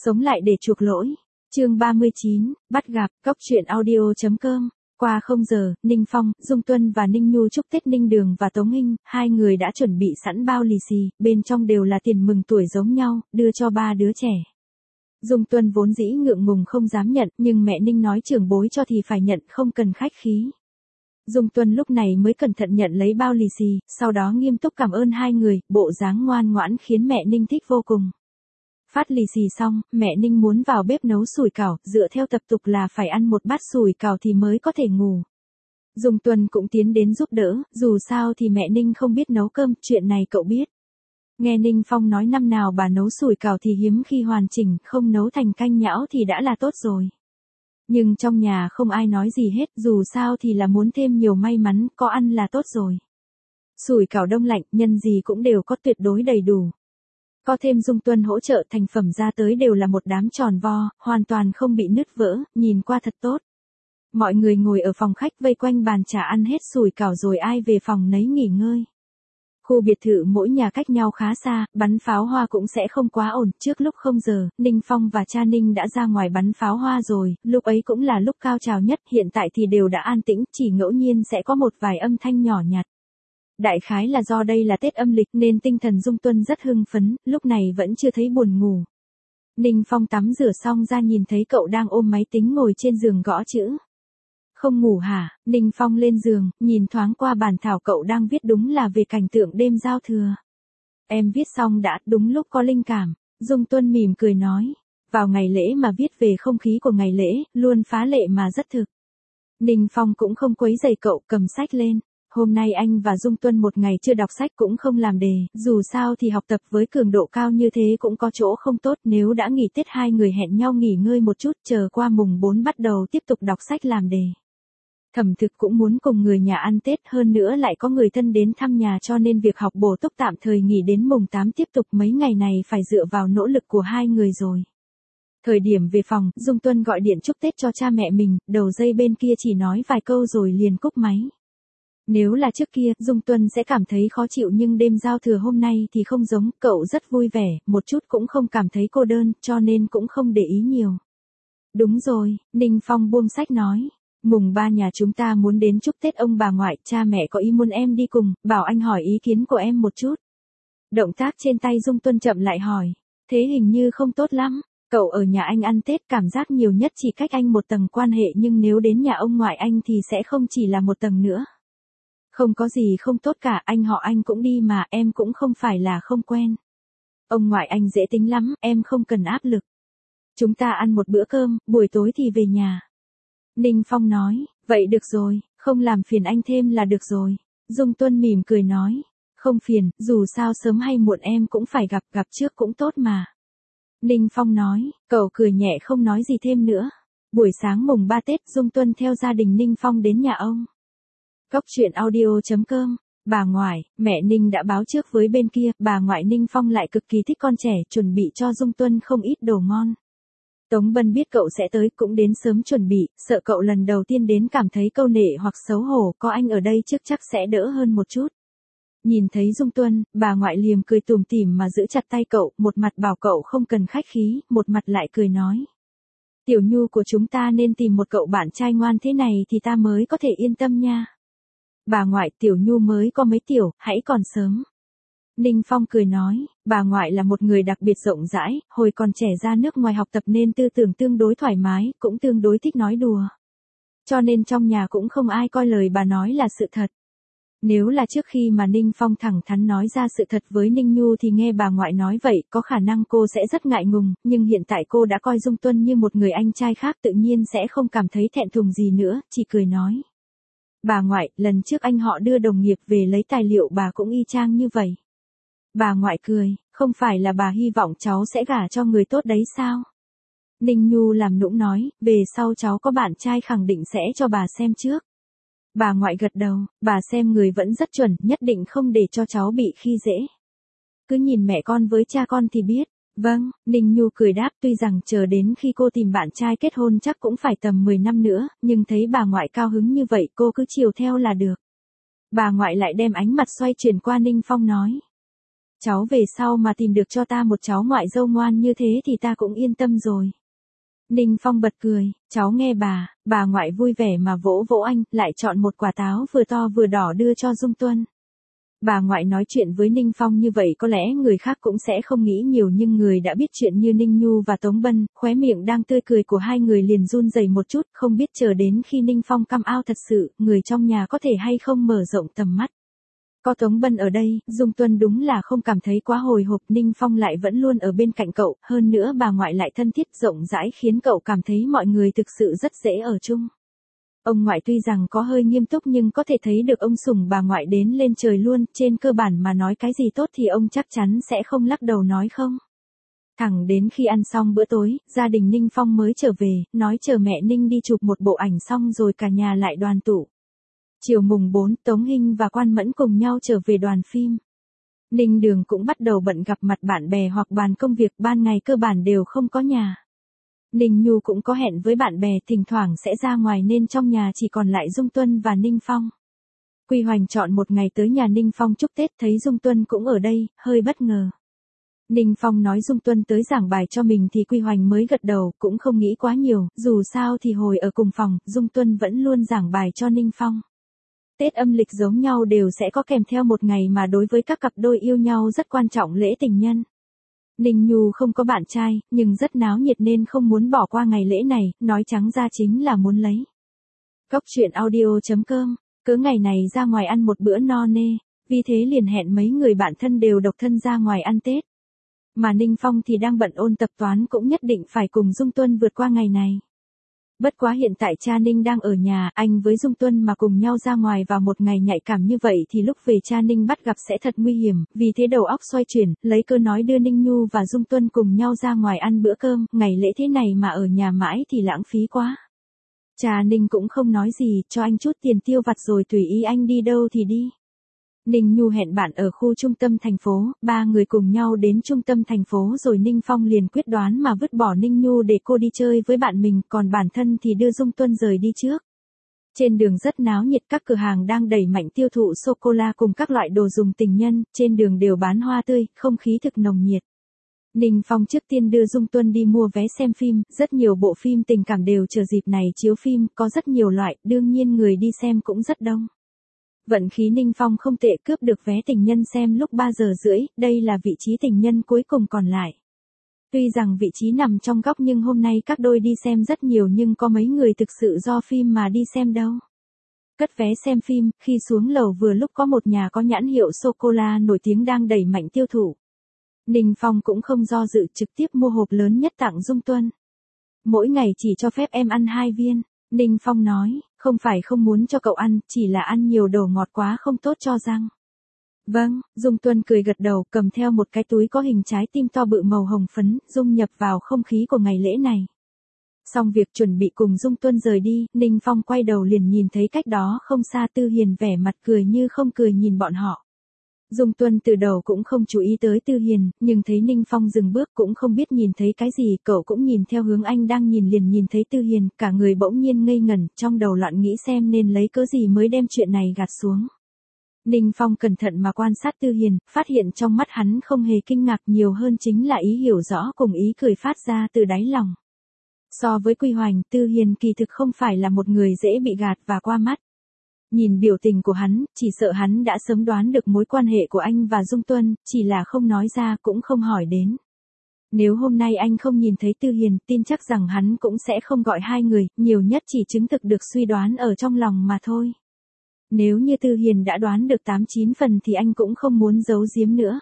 Sống lại để chuộc lỗi. Chương 39, bắt gặp, Cốc truyện audio.com. Qua 0 giờ, Ninh Phong, Dung Tuân và Ninh Nhu chúc Tết Ninh Đường và Tống Hinh, hai người đã chuẩn bị sẵn bao lì xì, bên trong đều là tiền mừng tuổi giống nhau, đưa cho ba đứa trẻ. Dung Tuân vốn dĩ ngượng ngùng không dám nhận, nhưng mẹ Ninh nói trưởng bối cho thì phải nhận, không cần khách khí. Dung Tuân lúc này mới cẩn thận nhận lấy bao lì xì, sau đó nghiêm túc cảm ơn hai người, bộ dáng ngoan ngoãn khiến mẹ Ninh thích vô cùng. Phát lì xì xong, mẹ Ninh muốn vào bếp nấu sủi cảo, dựa theo tập tục là phải ăn một bát sủi cảo thì mới có thể ngủ. Dung Tuân cũng tiến đến giúp đỡ, dù sao thì mẹ Ninh không biết nấu cơm, chuyện này cậu biết. Nghe Ninh Phong nói năm nào bà nấu sủi cảo thì hiếm khi hoàn chỉnh, không nấu thành canh nhão thì đã là tốt rồi. Nhưng trong nhà không ai nói gì hết, dù sao thì là muốn thêm nhiều may mắn, có ăn là tốt rồi. Sủi cảo đông lạnh, nhân gì cũng đều có tuyệt đối đầy đủ. Có thêm Dung Tuân hỗ trợ, thành phẩm ra tới đều là một đám tròn vo, hoàn toàn không bị nứt vỡ, nhìn qua thật tốt. Mọi người ngồi ở phòng khách vây quanh bàn trà ăn hết sủi cảo rồi ai về phòng nấy nghỉ ngơi. Khu biệt thự mỗi nhà cách nhau khá xa, bắn pháo hoa cũng sẽ không quá ổn. Trước lúc 0 giờ, Ninh Phong và cha Ninh đã ra ngoài bắn pháo hoa rồi, lúc ấy cũng là lúc cao trào nhất, hiện tại thì đều đã an tĩnh, chỉ ngẫu nhiên sẽ có một vài âm thanh nhỏ nhặt. Đại khái là do đây là Tết âm lịch nên tinh thần Dung Tuân rất hưng phấn, lúc này vẫn chưa thấy buồn ngủ. Ninh Phong tắm rửa xong ra nhìn thấy cậu đang ôm máy tính ngồi trên giường gõ chữ. Không ngủ hả? Ninh Phong lên giường, nhìn thoáng qua bản thảo cậu đang viết đúng là về cảnh tượng đêm giao thừa. Em viết xong đã, đúng lúc có linh cảm. Dung Tuân mỉm cười nói. Vào ngày lễ mà viết về không khí của ngày lễ, luôn phá lệ mà rất thực. Ninh Phong cũng không quấy rầy cậu, cầm sách lên. Hôm nay anh và Dung Tuân một ngày chưa đọc sách cũng không làm đề, dù sao thì học tập với cường độ cao như thế cũng có chỗ không tốt, nếu đã nghỉ Tết hai người hẹn nhau nghỉ ngơi một chút, chờ qua mùng 4 bắt đầu tiếp tục đọc sách làm đề. Thẩm Thực cũng muốn cùng người nhà ăn Tết, hơn nữa lại có người thân đến thăm nhà cho nên việc học bổ túc tạm thời nghỉ đến mùng 8 tiếp tục, mấy ngày này phải dựa vào nỗ lực của hai người rồi. Thời điểm về phòng, Dung Tuân gọi điện chúc Tết cho cha mẹ mình, đầu dây bên kia chỉ nói vài câu rồi liền cúp máy. Nếu là trước kia, Dung Tuân sẽ cảm thấy khó chịu nhưng đêm giao thừa hôm nay thì không giống, cậu rất vui vẻ, một chút cũng không cảm thấy cô đơn, cho nên cũng không để ý nhiều. Đúng rồi, Ninh Phong buông sách nói. Mùng 3 nhà chúng ta muốn đến chúc Tết ông bà ngoại, cha mẹ có ý muốn em đi cùng, bảo anh hỏi ý kiến của em một chút. Động tác trên tay Dung Tuân chậm lại hỏi. Thế hình như không tốt lắm, cậu ở nhà anh ăn Tết cảm giác nhiều nhất chỉ cách anh một tầng quan hệ nhưng nếu đến nhà ông ngoại anh thì sẽ không chỉ là một tầng nữa. Không có gì không tốt cả, anh họ anh cũng đi mà, em cũng không phải là không quen. Ông ngoại anh dễ tính lắm, em không cần áp lực. Chúng ta ăn một bữa cơm, buổi tối thì về nhà. Ninh Phong nói, vậy được rồi, không làm phiền anh thêm là được rồi. Dung Tuân mỉm cười nói, không phiền, dù sao sớm hay muộn em cũng phải gặp trước cũng tốt mà. Ninh Phong nói, cậu cười nhẹ không nói gì thêm nữa. Buổi sáng mùng 3 Tết, Dung Tuân theo gia đình Ninh Phong đến nhà ông. Cốc truyện audio.com. Bà ngoại, mẹ Ninh đã báo trước với bên kia, bà ngoại Ninh Phong lại cực kỳ thích con trẻ, chuẩn bị cho Dung Tuân không ít đồ ngon. Tống Bân biết cậu sẽ tới cũng đến sớm chuẩn bị, sợ cậu lần đầu tiên đến cảm thấy câu nệ hoặc xấu hổ, có anh ở đây trước chắc sẽ đỡ hơn một chút. Nhìn thấy Dung Tuân, bà ngoại liềm cười tủm tỉm mà giữ chặt tay cậu, một mặt bảo cậu không cần khách khí, một mặt lại cười nói. Tiểu Nhu của chúng ta nên tìm một cậu bạn trai ngoan thế này thì ta mới có thể yên tâm nha. Bà ngoại, Tiểu Nhu mới có mấy tiểu, hãy còn sớm. Ninh Phong cười nói, bà ngoại là một người đặc biệt rộng rãi, hồi còn trẻ ra nước ngoài học tập nên tư tưởng tương đối thoải mái, cũng tương đối thích nói đùa. Cho nên trong nhà cũng không ai coi lời bà nói là sự thật. Nếu là trước khi mà Ninh Phong thẳng thắn nói ra sự thật với Ninh Nhu thì nghe bà ngoại nói vậy, có khả năng cô sẽ rất ngại ngùng, nhưng hiện tại cô đã coi Dung Tuân như một người anh trai khác tự nhiên sẽ không cảm thấy thẹn thùng gì nữa, chỉ cười nói. Bà ngoại, lần trước anh họ đưa đồng nghiệp về lấy tài liệu bà cũng y chang như vậy. Bà ngoại cười, không phải là bà hy vọng cháu sẽ gả cho người tốt đấy sao? Ninh Nhu làm nũng nói, về sau cháu có bạn trai khẳng định sẽ cho bà xem trước. Bà ngoại gật đầu, bà xem người vẫn rất chuẩn, nhất định không để cho cháu bị khi dễ. Cứ nhìn mẹ con với cha con thì biết. Vâng, Ninh Nhu cười đáp, tuy rằng chờ đến khi cô tìm bạn trai kết hôn chắc cũng phải tầm 10 năm nữa, nhưng thấy bà ngoại cao hứng như vậy cô cứ chiều theo là được. Bà ngoại lại đem ánh mặt xoay chuyển qua Ninh Phong nói. Cháu về sau mà tìm được cho ta một cháu ngoại dâu ngoan như thế thì ta cũng yên tâm rồi. Ninh Phong bật cười, cháu nghe bà ngoại vui vẻ mà vỗ vỗ anh, lại chọn một quả táo vừa to vừa đỏ đưa cho Dung Tuân. Bà ngoại nói chuyện với Ninh Phong như vậy có lẽ người khác cũng sẽ không nghĩ nhiều nhưng người đã biết chuyện như Ninh Nhu và Tống Bân, khóe miệng đang tươi cười của hai người liền run rẩy một chút, không biết chờ đến khi Ninh Phong come out thật sự, người trong nhà có thể hay không mở rộng tầm mắt. Có Tống Bân ở đây, Dung Tuân đúng là không cảm thấy quá hồi hộp, Ninh Phong lại vẫn luôn ở bên cạnh cậu, hơn nữa bà ngoại lại thân thiết rộng rãi khiến cậu cảm thấy mọi người thực sự rất dễ ở chung. Ông ngoại tuy rằng có hơi nghiêm túc nhưng có thể thấy được ông sủng bà ngoại đến lên trời luôn, trên cơ bản mà nói cái gì tốt thì ông chắc chắn sẽ không lắc đầu nói không. Thẳng đến khi ăn xong bữa tối, gia đình Ninh Phong mới trở về, nói chờ mẹ Ninh đi chụp một bộ ảnh xong rồi cả nhà lại đoàn tụ. Chiều mùng 4, Tống Hinh và Quan Mẫn cùng nhau trở về đoàn phim. Ninh Đường cũng bắt đầu bận gặp mặt bạn bè hoặc bàn công việc, ban ngày cơ bản đều không có nhà. Ninh Nhu cũng có hẹn với bạn bè, thỉnh thoảng sẽ ra ngoài nên trong nhà chỉ còn lại Dung Tuân và Ninh Phong. Quy Hoành chọn một ngày tới nhà Ninh Phong chúc Tết thấy Dung Tuân cũng ở đây, hơi bất ngờ. Ninh Phong nói Dung Tuân tới giảng bài cho mình thì Quy Hoành mới gật đầu, cũng không nghĩ quá nhiều, dù sao thì hồi ở cùng phòng, Dung Tuân vẫn luôn giảng bài cho Ninh Phong. Tết âm lịch giống nhau đều sẽ có kèm theo một ngày mà đối với các cặp đôi yêu nhau rất quan trọng, lễ tình nhân. Ninh Nhu không có bạn trai, nhưng rất náo nhiệt nên không muốn bỏ qua ngày lễ này, nói trắng ra chính là muốn lấy. Cốc truyện audio.com, cứ ngày này ra ngoài ăn một bữa no nê, vì thế liền hẹn mấy người bạn thân đều độc thân ra ngoài ăn Tết. Mà Ninh Phong thì đang bận ôn tập toán, cũng nhất định phải cùng Dung Tuân vượt qua ngày này. Bất quá hiện tại cha Ninh đang ở nhà, anh với Dung Tuân mà cùng nhau ra ngoài vào một ngày nhạy cảm như vậy thì lúc về cha Ninh bắt gặp sẽ thật nguy hiểm, vì thế đầu óc xoay chuyển, lấy cơ nói đưa Ninh Nhu và Dung Tuân cùng nhau ra ngoài ăn bữa cơm, ngày lễ thế này mà ở nhà mãi thì lãng phí quá. Cha Ninh cũng không nói gì, cho anh chút tiền tiêu vặt rồi tùy ý anh đi đâu thì đi. Ninh Nhu hẹn bạn ở khu trung tâm thành phố, ba người cùng nhau đến trung tâm thành phố rồi Ninh Phong liền quyết đoán mà vứt bỏ Ninh Nhu để cô đi chơi với bạn mình, còn bản thân thì đưa Dung Tuân rời đi trước. Trên đường rất náo nhiệt, các cửa hàng đang đẩy mạnh tiêu thụ sô-cô-la cùng các loại đồ dùng tình nhân, trên đường đều bán hoa tươi, không khí thực nồng nhiệt. Ninh Phong trước tiên đưa Dung Tuân đi mua vé xem phim, rất nhiều bộ phim tình cảm đều chờ dịp này chiếu phim, có rất nhiều loại, đương nhiên người đi xem cũng rất đông. Vận khí Ninh Phong không tệ, cướp được vé tình nhân xem lúc 3 giờ rưỡi, đây là vị trí tình nhân cuối cùng còn lại. Tuy rằng vị trí nằm trong góc nhưng hôm nay các đôi đi xem rất nhiều nhưng có mấy người thực sự do phim mà đi xem đâu. Cất vé xem phim, khi xuống lầu vừa lúc có một nhà có nhãn hiệu sô-cô-la nổi tiếng đang đẩy mạnh tiêu thụ. Ninh Phong cũng không do dự, trực tiếp mua hộp lớn nhất tặng Dung Tuân. Mỗi ngày chỉ cho phép em ăn 2 viên, Ninh Phong nói, không phải không muốn cho cậu ăn, chỉ là ăn nhiều đồ ngọt quá không tốt cho răng. Vâng, Dung Tuân cười gật đầu, cầm theo một cái túi có hình trái tim to bự màu hồng phấn, dung nhập vào không khí của ngày lễ này. Xong việc chuẩn bị cùng Dung Tuân rời đi, Ninh Phong quay đầu liền nhìn thấy cách đó không xa Tư Hiền vẻ mặt cười như không cười nhìn bọn họ. Dung Tuân từ đầu cũng không chú ý tới Tư Hiền, nhưng thấy Ninh Phong dừng bước cũng không biết nhìn thấy cái gì, cậu cũng nhìn theo hướng anh đang nhìn liền nhìn thấy Tư Hiền, cả người bỗng nhiên ngây ngẩn, trong đầu loạn nghĩ xem nên lấy cớ gì mới đem chuyện này gạt xuống. Ninh Phong cẩn thận mà quan sát Tư Hiền, phát hiện trong mắt hắn không hề kinh ngạc, nhiều hơn chính là ý hiểu rõ cùng ý cười phát ra từ đáy lòng. So với Quy Hoành, Tư Hiền kỳ thực không phải là một người dễ bị gạt và qua mắt. Nhìn biểu tình của hắn, chỉ sợ hắn đã sớm đoán được mối quan hệ của anh và Dung Tuân, chỉ là không nói ra cũng không hỏi đến. Nếu hôm nay anh không nhìn thấy Tư Hiền, tin chắc rằng hắn cũng sẽ không gọi hai người, nhiều nhất chỉ chứng thực được suy đoán ở trong lòng mà thôi. Nếu như Tư Hiền đã đoán được 8-9 phần thì anh cũng không muốn giấu giếm nữa.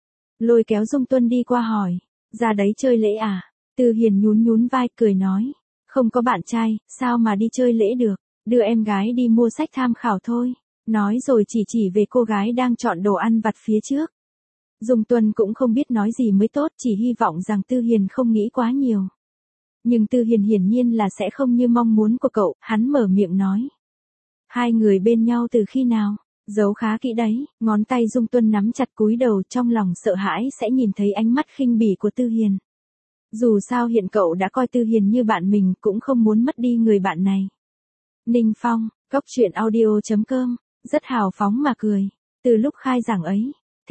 Lôi kéo Dung Tuân đi qua hỏi, ra đấy chơi lễ à? Tư Hiền nhún nhún vai cười nói, không có bạn trai, sao mà đi chơi lễ được, đưa em gái đi mua sách tham khảo thôi. Nói rồi chỉ về cô gái đang chọn đồ ăn vặt phía trước. Dung Tuân cũng không biết nói gì mới tốt, chỉ hy vọng rằng Tư Hiền không nghĩ quá nhiều. Nhưng Tư Hiền hiển nhiên là sẽ không như mong muốn của cậu, hắn mở miệng nói. Hai người bên nhau từ khi nào? Giấu khá kỹ đấy, ngón tay Dung Tuân nắm chặt cúi đầu, trong lòng sợ hãi sẽ nhìn thấy ánh mắt khinh bỉ của Tư Hiền. Dù sao hiện cậu đã coi Tư Hiền như bạn mình, cũng không muốn mất đi người bạn này. Ninh Phong, cốc truyện audio.com, rất hào phóng mà cười. Từ lúc khai giảng ấy,